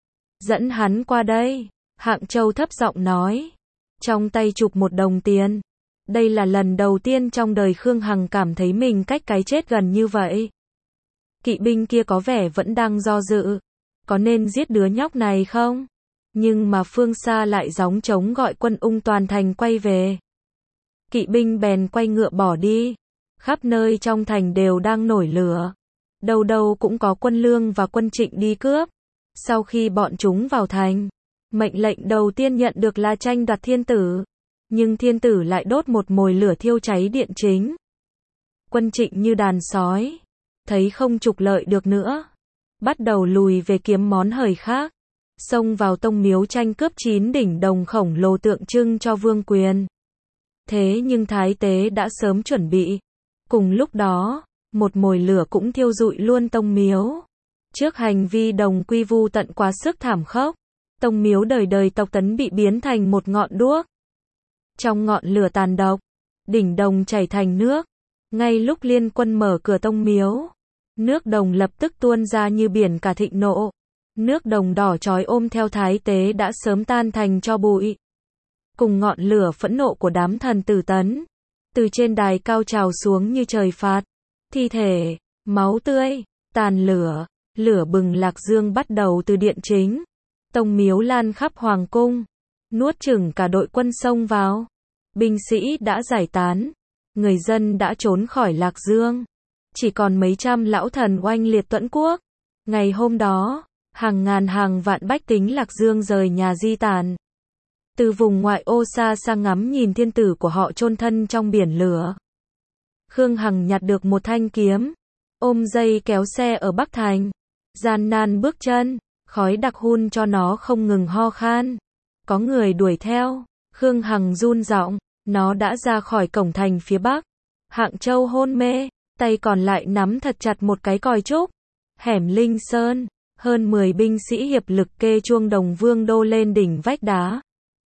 Dẫn hắn qua đây. Hạng Châu thấp giọng nói, trong tay chụp một đồng tiền. Đây là lần đầu tiên trong đời Khương Hằng cảm thấy mình cách cái chết gần như vậy. Kỵ binh kia có vẻ vẫn đang do dự, có nên giết đứa nhóc này không? Nhưng mà phương xa lại gióng trống gọi quân Ung toàn thành quay về. Kỵ binh bèn quay ngựa bỏ đi. Khắp nơi trong thành đều đang nổi lửa. Đâu đâu cũng có quân Lương và quân Trịnh đi cướp. Sau khi bọn chúng vào thành, mệnh lệnh đầu tiên nhận được là tranh đoạt thiên tử. Nhưng thiên tử lại đốt một mồi lửa thiêu cháy điện chính. Quân Trịnh như đàn sói, thấy không trục lợi được nữa, bắt đầu lùi về kiếm món hời khác. Xông vào tông miếu tranh cướp 9 đỉnh đồng khổng lồ tượng trưng cho vương quyền. Thế nhưng thái tế đã sớm chuẩn bị. Cùng lúc đó, một mồi lửa cũng thiêu rụi luôn tông miếu. Trước hành vi đồng quy vu tận quá sức thảm khốc, tông miếu đời đời tộc Tấn bị biến thành một ngọn đuốc. Trong ngọn lửa tàn độc, đỉnh đồng chảy thành nước. Ngay lúc liên quân mở cửa tông miếu, nước đồng lập tức tuôn ra như biển cả thịnh nộ. Nước đồng đỏ chói ôm theo thái tế đã sớm tan thành tro bụi. Cùng ngọn lửa phẫn nộ của đám thần tử Tấn, từ trên đài cao trào xuống như trời phạt. Thi thể, máu tươi, Tàn lửa, lửa bừng Lạc Dương bắt đầu từ điện chính. Tông miếu lan khắp hoàng cung. Nuốt chửng cả đội quân xông vào. Binh sĩ đã giải tán. Người dân đã trốn khỏi Lạc Dương. Chỉ còn mấy trăm lão thần oanh liệt tuẫn quốc. Ngày hôm đó, hàng ngàn hàng vạn bách tính Lạc Dương rời nhà di tản. Từ vùng ngoại ô xa sang ngắm nhìn thiên tử của họ chôn thân trong biển lửa. Khương Hằng nhặt được một thanh kiếm. Ôm dây kéo xe ở Bắc Thành. Gian nan bước chân, khói đặc hun cho nó không ngừng ho khan. Có người đuổi theo. Khương Hằng run giọng, nó đã ra khỏi cổng thành phía Bắc. Hạng Châu hôn mê, tay còn lại nắm thật chặt một cái còi trúc. Hẻm Linh Sơn, hơn 10 binh sĩ hiệp lực kê chuông Đồng Vương đô lên đỉnh vách đá.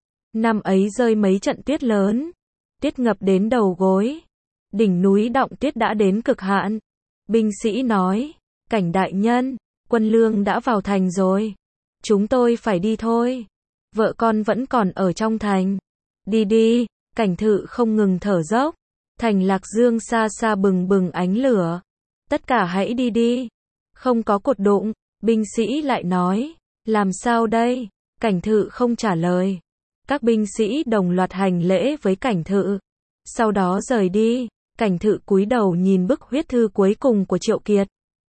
Năm ấy rơi mấy trận tuyết lớn, tuyết ngập đến đầu gối. Đỉnh núi động tuyết đã đến cực hạn. Binh sĩ nói, Cảnh đại nhân, quân lương đã vào thành rồi. Chúng tôi phải đi thôi. Vợ con vẫn còn ở trong thành. Đi đi, Cảnh Thự không ngừng thở dốc. Thành Lạc Dương xa xa bừng bừng ánh lửa. Tất cả hãy đi đi. Không có cột đụng, binh sĩ lại nói, làm sao đây? Cảnh Thự không trả lời. Các binh sĩ đồng loạt hành lễ với Cảnh Thự. Sau đó rời đi. Cảnh Thự cúi đầu nhìn bức huyết thư cuối cùng của Triệu Kiệt.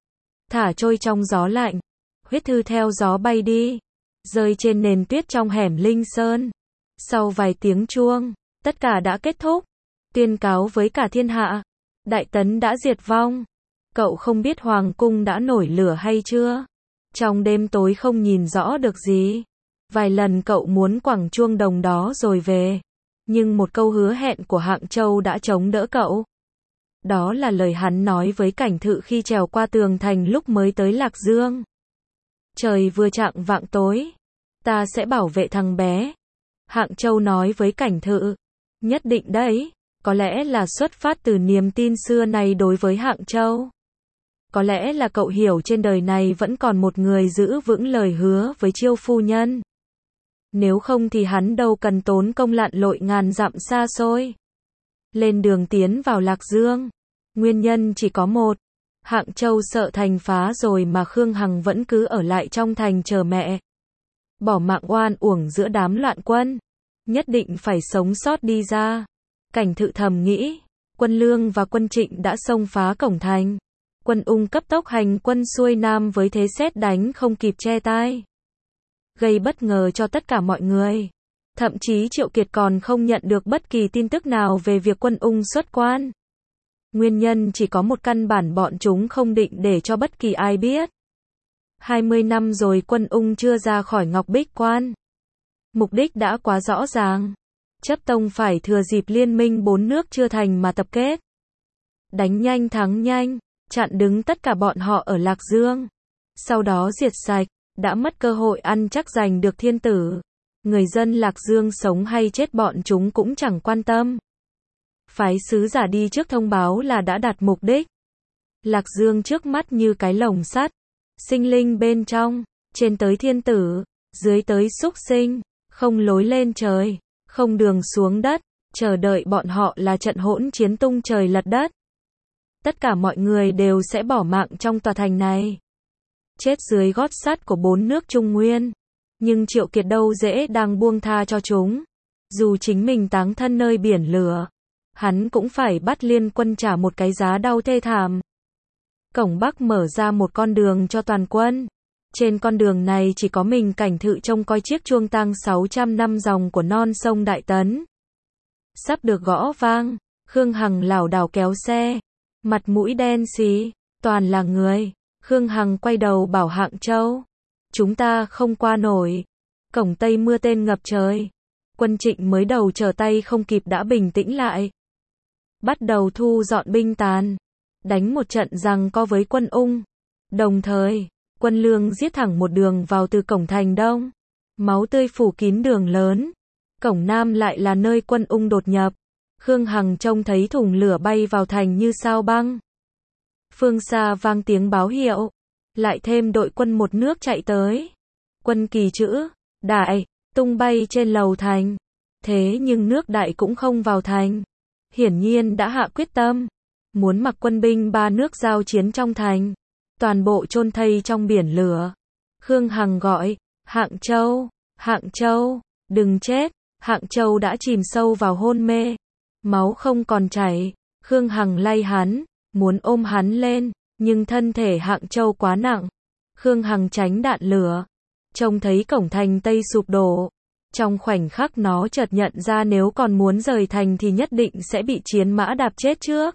Thả trôi trong gió lạnh. Huyết thư theo gió bay đi. Rơi trên nền tuyết trong hẻm Linh Sơn. Sau vài tiếng chuông, tất cả đã kết thúc. Tuyên cáo với cả thiên hạ. Đại Tấn đã diệt vong. Cậu không biết hoàng cung đã nổi lửa hay chưa? Trong đêm tối không nhìn rõ được gì. Vài lần cậu muốn quẳng chuông đồng đó rồi về. Nhưng một câu hứa hẹn của Hạng Châu đã chống đỡ cậu. Đó là lời hắn nói với Cảnh Thự khi trèo qua tường thành lúc mới tới Lạc Dương. Trời vừa chạng vạng tối. Ta sẽ bảo vệ thằng bé. Hạng Châu nói với Cảnh Thự. Nhất định đấy. Có lẽ là xuất phát từ niềm tin xưa này đối với Hạng Châu. Có lẽ là cậu hiểu trên đời này vẫn còn một người giữ vững lời hứa với Chiêu phu nhân. Nếu không thì hắn đâu cần tốn công lặn lội ngàn dặm xa xôi. Lên đường tiến vào Lạc Dương. Nguyên nhân chỉ có một. Hạng Châu sợ thành phá rồi mà Khương Hằng vẫn cứ ở lại trong thành chờ mẹ. Bỏ mạng oan uổng giữa đám loạn quân. Nhất định phải sống sót đi ra. Cảnh Thự thầm nghĩ. Quân Lương và quân Trịnh đã xông phá cổng thành. Quân Ung cấp tốc hành quân xuôi nam với thế sét đánh không kịp che tai. Gây bất ngờ cho tất cả mọi người. Thậm chí Triệu Kiệt còn không nhận được bất kỳ tin tức nào về việc quân Ung xuất quan. Nguyên nhân chỉ có một, căn bản bọn chúng không định để cho bất kỳ ai biết. 20 năm rồi quân Ung chưa ra khỏi Ngọc Bích Quan. Mục đích đã quá rõ ràng. Chấp Tông phải thừa dịp liên minh 4 nước chưa thành mà tập kết. Đánh nhanh thắng nhanh, chặn đứng tất cả bọn họ ở Lạc Dương. Sau đó diệt sạch, đã mất cơ hội ăn chắc giành được thiên tử. Người dân Lạc Dương sống hay chết bọn chúng cũng chẳng quan tâm. Phái sứ giả đi trước thông báo là đã đạt mục đích. Lạc Dương trước mắt như cái lồng sắt. Sinh linh bên trong, trên tới thiên tử, dưới tới súc sinh, không lối lên trời, không đường xuống đất, chờ đợi bọn họ là trận hỗn chiến tung trời lật đất. Tất cả mọi người đều sẽ bỏ mạng trong tòa thành này. Chết dưới gót sắt của 4 nước Trung Nguyên. Nhưng Triệu Kiệt đâu dễ đang buông tha cho chúng. Dù chính mình táng thân nơi biển lửa, hắn cũng phải bắt liên quân trả một cái giá đau thê thảm. Cổng Bắc mở ra một con đường cho toàn quân. Trên con đường này chỉ có mình Cảnh Thự trông coi chiếc chuông tang 600 năm dòng của non sông Đại Tấn. Sắp được gõ vang, Khương Hằng lảo đảo kéo xe. Mặt mũi đen xì, toàn là người. Khương Hằng quay đầu bảo Hạng Châu. Chúng ta không qua nổi. Cổng Tây mưa tên ngập trời. Quân Trịnh mới đầu trở tay không kịp đã bình tĩnh lại. Bắt đầu thu dọn binh tàn. Đánh một trận giằng co với quân Ung. Đồng thời, quân Lương giết thẳng một đường vào từ cổng thành Đông. Máu tươi phủ kín đường lớn. Cổng Nam lại là nơi quân Ung đột nhập. Khương Hằng trông thấy thùng lửa bay vào thành như sao băng. Phương xa vang tiếng báo hiệu. Lại thêm đội quân một nước chạy tới. Quân kỳ chữ, Đại, tung bay trên lầu thành. Thế nhưng nước Đại cũng không vào thành. Hiển nhiên đã hạ quyết tâm. Muốn mặc quân binh 3 nước giao chiến trong thành. toàn bộ chôn thây trong biển lửa. Khương Hằng gọi, Hạng Châu, đừng chết. Hạng Châu đã chìm sâu vào hôn mê, máu không còn chảy. Khương Hằng lay hắn, muốn ôm hắn lên, nhưng thân thể Hạng Châu quá nặng. Khương Hằng tránh đạn lửa, trông thấy cổng thành Tây sụp đổ. Trong khoảnh khắc nó chợt nhận ra nếu còn muốn rời thành thì nhất định sẽ bị chiến mã đạp chết trước.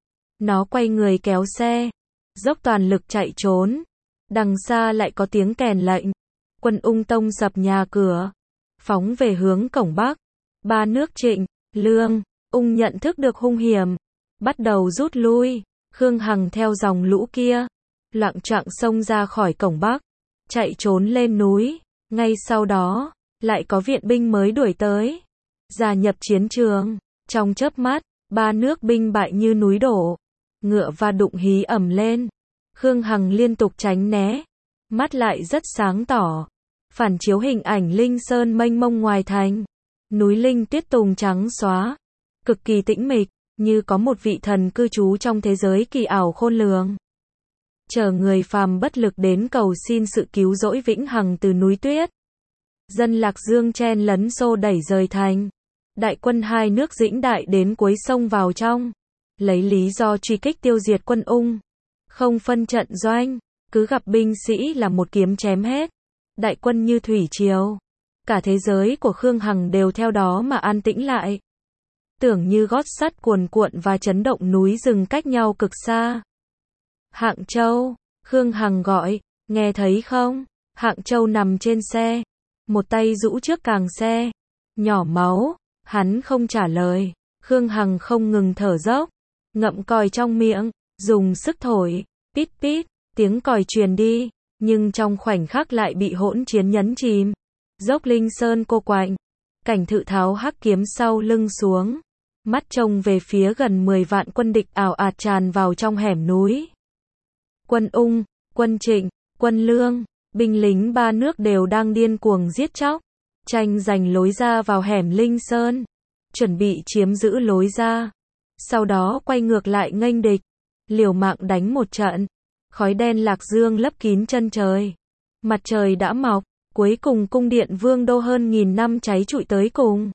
Nó quay người kéo xe, dốc toàn lực chạy trốn. Đằng xa lại có tiếng kèn lệnh. Quân Ung tông sập nhà cửa, phóng về hướng cổng Bắc. Ba nước Trịnh, Lương, Ung nhận thức được hung hiểm, bắt đầu rút lui. Khương Hằng theo dòng lũ kia, loạng choạng xông ra khỏi cổng Bắc, chạy trốn lên núi. Ngay sau đó, lại có viện binh mới đuổi tới, gia nhập chiến trường. Trong chớp mắt, ba nước binh bại như núi đổ, ngựa va đụng hí ầm lên. Khương Hằng liên tục tránh né, mắt lại rất sáng tỏ, phản chiếu hình ảnh Linh Sơn mênh mông ngoài thành. Núi Linh Tuyết Tùng trắng xóa, cực kỳ tĩnh mịch, như có một vị thần cư trú trong thế giới kỳ ảo khôn lường, chờ người phàm bất lực đến cầu xin sự cứu rỗi vĩnh hằng từ núi tuyết. Dân Lạc Dương chen lấn xô đẩy rời thành. Đại quân hai nước Dĩnh Đại đến cuối sông vào trong, lấy lý do truy kích tiêu diệt quân Ung. Không phân trận doanh, cứ gặp binh sĩ là một kiếm chém hết. Đại quân như thủy triều. Cả thế giới của Khương Hằng đều theo đó mà an tĩnh lại. Tưởng như gót sắt cuồn cuộn và chấn động núi rừng cách nhau cực xa. Hạng Châu, Khương Hằng gọi, nghe thấy không? Hạng Châu nằm trên xe, một tay rũ trước càng xe, nhỏ máu. Hắn không trả lời. Khương Hằng không ngừng thở dốc, ngậm còi trong miệng, dùng sức thổi, pít pít, tiếng còi truyền đi, nhưng trong khoảnh khắc lại bị hỗn chiến nhấn chìm. Dốc Linh Sơn cô quạnh, Cảnh Thự tháo hắc kiếm sau lưng xuống, mắt trông về phía gần 10 vạn quân địch ào ạt tràn vào trong hẻm núi. Quân Ung, quân Trịnh, quân Lương, binh lính ba nước đều đang điên cuồng giết chóc, tranh giành lối ra vào hẻm Linh Sơn, chuẩn bị chiếm giữ lối ra, sau đó quay ngược lại nghênh địch, liều mạng đánh một trận. Khói đen Lạc Dương lấp kín chân trời, mặt trời đã mọc, cuối cùng cung điện Vương đô hơn 1000 năm cháy trụi tới cùng.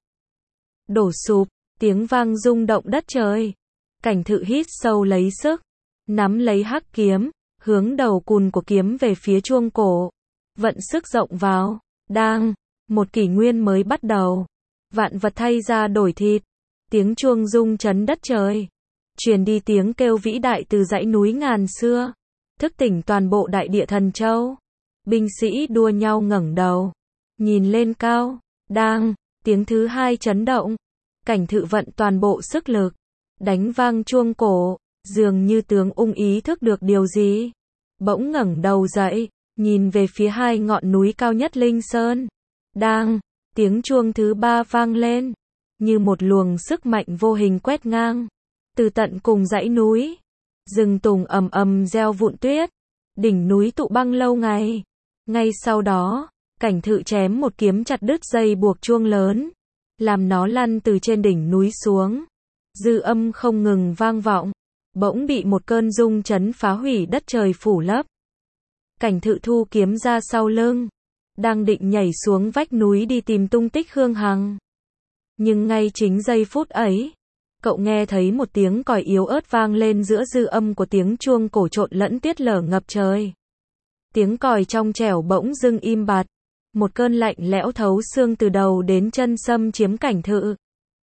Đổ sụp, tiếng vang rung động đất trời. Cảnh Thự hít sâu lấy sức, nắm lấy hắc kiếm, hướng đầu cùn của kiếm về phía chuông cổ, vận sức rộng vào. Đang, một kỷ nguyên mới bắt đầu, vạn vật thay ra đổi thịt, tiếng chuông rung chấn đất trời, truyền đi tiếng kêu vĩ đại từ dãy núi ngàn xưa, thức tỉnh toàn bộ đại địa Thần Châu. Binh sĩ đua nhau ngẩng đầu, nhìn lên cao. Đang, tiếng thứ hai chấn động, Cảnh Thự vận toàn bộ sức lực, đánh vang chuông cổ, dường như tướng Ung ý thức được điều gì, bỗng ngẩng đầu dậy, nhìn về phía hai ngọn núi cao nhất Linh Sơn. Đang, tiếng chuông thứ ba vang lên, như một luồng sức mạnh vô hình quét ngang, từ tận cùng dãy núi, rừng tùng ầm ầm reo vụn tuyết, đỉnh núi tụ băng lâu ngày. Ngay sau đó, Cảnh Thự chém một kiếm chặt đứt dây buộc chuông lớn, làm nó lăn từ trên đỉnh núi xuống. Dư âm không ngừng vang vọng, bỗng bị một cơn rung chấn phá hủy đất trời phủ lấp. Cảnh Thự thu kiếm ra sau lưng, đang định nhảy xuống vách núi đi tìm tung tích Khương Hằng. Nhưng ngay chính giây phút ấy, cậu nghe thấy một tiếng còi yếu ớt vang lên giữa dư âm của tiếng chuông cổ trộn lẫn tuyết lở ngập trời. Tiếng còi trong trẻo bỗng dưng im bặt, một cơn lạnh lẽo thấu xương từ đầu đến chân xâm chiếm Cảnh Thự.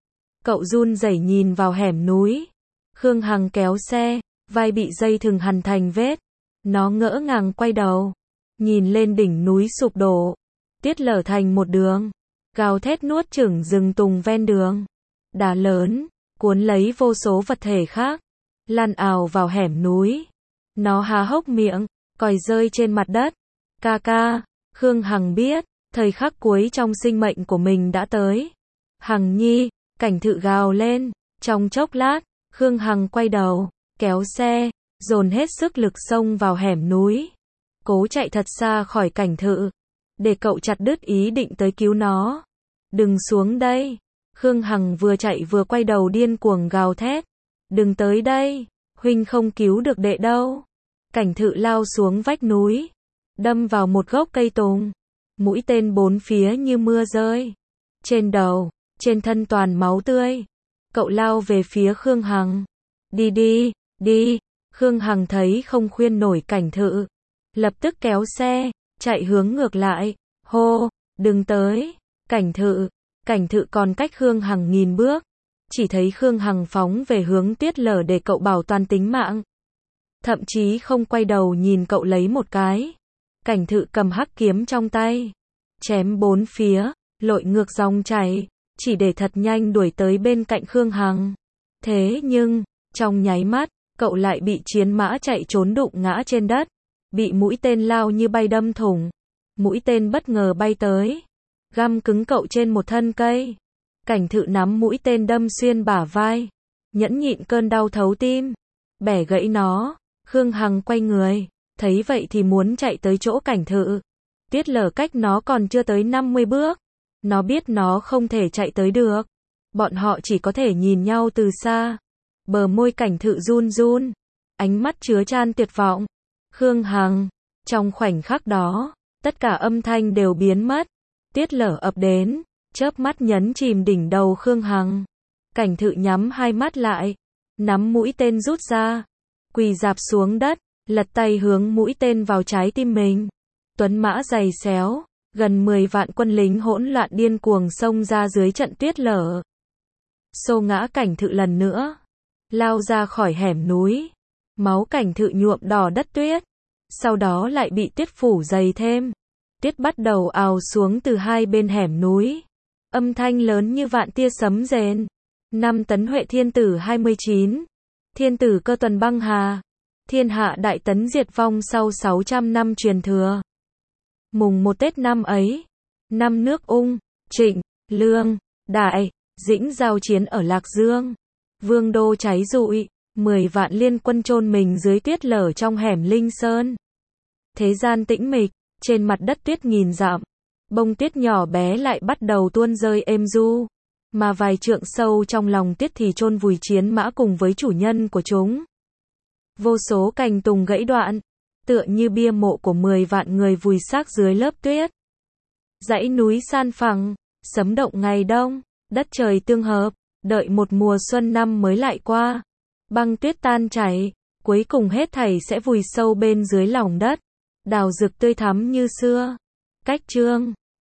Cậu run rẩy nhìn vào hẻm núi. Khương Hằng kéo xe, vai bị dây thừng hằn thành vết. Nó ngỡ ngàng quay đầu, nhìn lên đỉnh núi sụp đổ, tuyết lở thành một đường, gào thét nuốt chửng rừng tùng ven đường. Đá lớn, cuốn lấy vô số vật thể khác, lăn ào vào hẻm núi. Nó há hốc miệng, còi rơi trên mặt đất. Ca ca, Khương Hằng biết, thời khắc cuối trong sinh mệnh của mình đã tới. Hằng nhi, Cảnh Thự gào lên. Trong chốc lát, Khương Hằng quay đầu, kéo xe, dồn hết sức lực xông vào hẻm núi, cố chạy thật xa khỏi Cảnh Thự, để cậu chặt đứt ý định tới cứu nó. Đừng xuống đây. Khương Hằng vừa chạy vừa quay đầu điên cuồng gào thét. Đừng tới đây, huynh không cứu được đệ đâu. Cảnh Thự lao xuống vách núi, đâm vào một gốc cây tùng. Mũi tên bốn phía như mưa rơi. Trên đầu, trên thân toàn máu tươi. Cậu lao về phía Khương Hằng. Đi đi, đi. Khương Hằng thấy không khuyên nổi Cảnh Thự, lập tức kéo xe, chạy hướng ngược lại. Hô, đừng tới. Cảnh Thự còn cách Khương Hằng 1000 bước. Chỉ thấy Khương Hằng phóng về hướng Tuyết Lở để cậu bảo toàn tính mạng. Thậm chí không quay đầu nhìn cậu lấy một cái. Cảnh Thự cầm hắc kiếm trong tay, chém bốn phía, lội ngược dòng chảy, chỉ để thật nhanh đuổi tới bên cạnh Khương Hằng. Thế nhưng, trong nháy mắt, cậu lại bị chiến mã chạy trốn đụng ngã trên đất, bị mũi tên lao như bay đâm thủng. Mũi tên bất ngờ bay tới, găm cứng cậu trên một thân cây. Cảnh Thự nắm mũi tên đâm xuyên bả vai, nhẫn nhịn cơn đau thấu tim, bẻ gãy nó. Khương Hằng quay người, thấy vậy thì muốn chạy tới chỗ Cảnh Thự. Tuyết Lở cách nó còn chưa tới 50 bước. Nó biết nó không thể chạy tới được. Bọn họ chỉ có thể nhìn nhau từ xa. Bờ môi Cảnh Thự run run, ánh mắt chứa chan tuyệt vọng. Khương Hằng. Trong khoảnh khắc đó, tất cả âm thanh đều biến mất. Tuyết Lở ập đến, chớp mắt nhấn chìm đỉnh đầu Khương Hằng. Cảnh Thự nhắm hai mắt lại, nắm mũi tên rút ra, quỳ rạp xuống đất, lật tay hướng mũi tên vào trái tim mình. Tuấn mã giày xéo, gần 10 vạn quân lính hỗn loạn điên cuồng xông ra dưới trận Tuyết Lở. Xô ngã Cảnh Thự lần nữa, lao ra khỏi hẻm núi. Máu Cảnh Thự nhuộm đỏ đất tuyết, sau đó lại bị tuyết phủ dày thêm. Tuyết bắt đầu ào xuống từ hai bên hẻm núi, âm thanh lớn như vạn tia sấm rền. 5 Tấn Huệ Thiên Tử 29, Thiên Tử Cơ Tuần băng hà, thiên hạ đại tấn diệt vong sau 600 năm truyền thừa. Mùng 1 Tết năm ấy, năm nước Ung, Trịnh, Lương, Đại, Dĩnh giao chiến ở Lạc Dương. Vương đô cháy rụi, 10 vạn liên quân chôn mình dưới tuyết lở trong hẻm Linh Sơn. Thế gian tĩnh mịch, trên mặt đất tuyết nghìn dặm, bông tuyết nhỏ bé lại bắt đầu tuôn rơi êm du, mà vài trượng sâu trong lòng tuyết thì chôn vùi chiến mã cùng với chủ nhân của chúng. Vô số cành tùng gãy đoạn, tựa như bia mộ của 10 vạn người vùi xác dưới lớp tuyết. Dãy núi san phẳng, sấm động ngày đông, đất trời tương hợp, đợi một mùa xuân năm mới lại qua. Băng tuyết tan chảy, cuối cùng hết thảy sẽ vùi sâu bên dưới lòng đất, đào rực tươi thắm như xưa. Cách chương